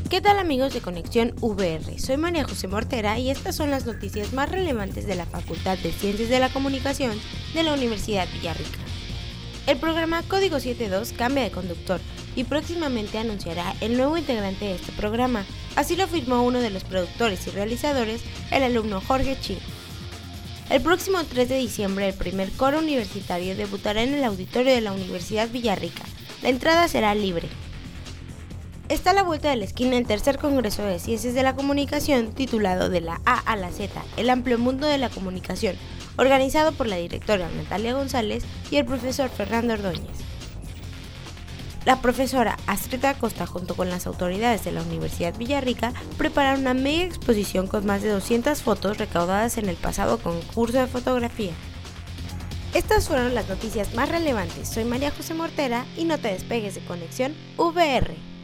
¿Qué tal amigos de Conexión VR? Soy María José Mortera y estas son las noticias más relevantes de la Facultad de Ciencias de la Comunicación de la Universidad Villarrica. El programa Código 72 cambia de conductor y próximamente anunciará el nuevo integrante de este programa. Así lo afirmó uno de los productores y realizadores, el alumno Jorge Chi. El próximo 3 de diciembre el primer coro universitario debutará en el auditorio de la Universidad Villarrica. La entrada será libre. Está a la vuelta de la esquina el tercer Congreso de Ciencias de la Comunicación titulado De la A a la Z, el amplio mundo de la comunicación, organizado por la directora Natalia González y el profesor Fernando Ordóñez. La profesora Astrid Acosta junto con las autoridades de la Universidad Villarrica prepararon una mega exposición con más de 200 fotos recaudadas en el pasado concurso de fotografía. Estas fueron las noticias más relevantes. Soy María José Mortera y no te despegues de Conexión VR.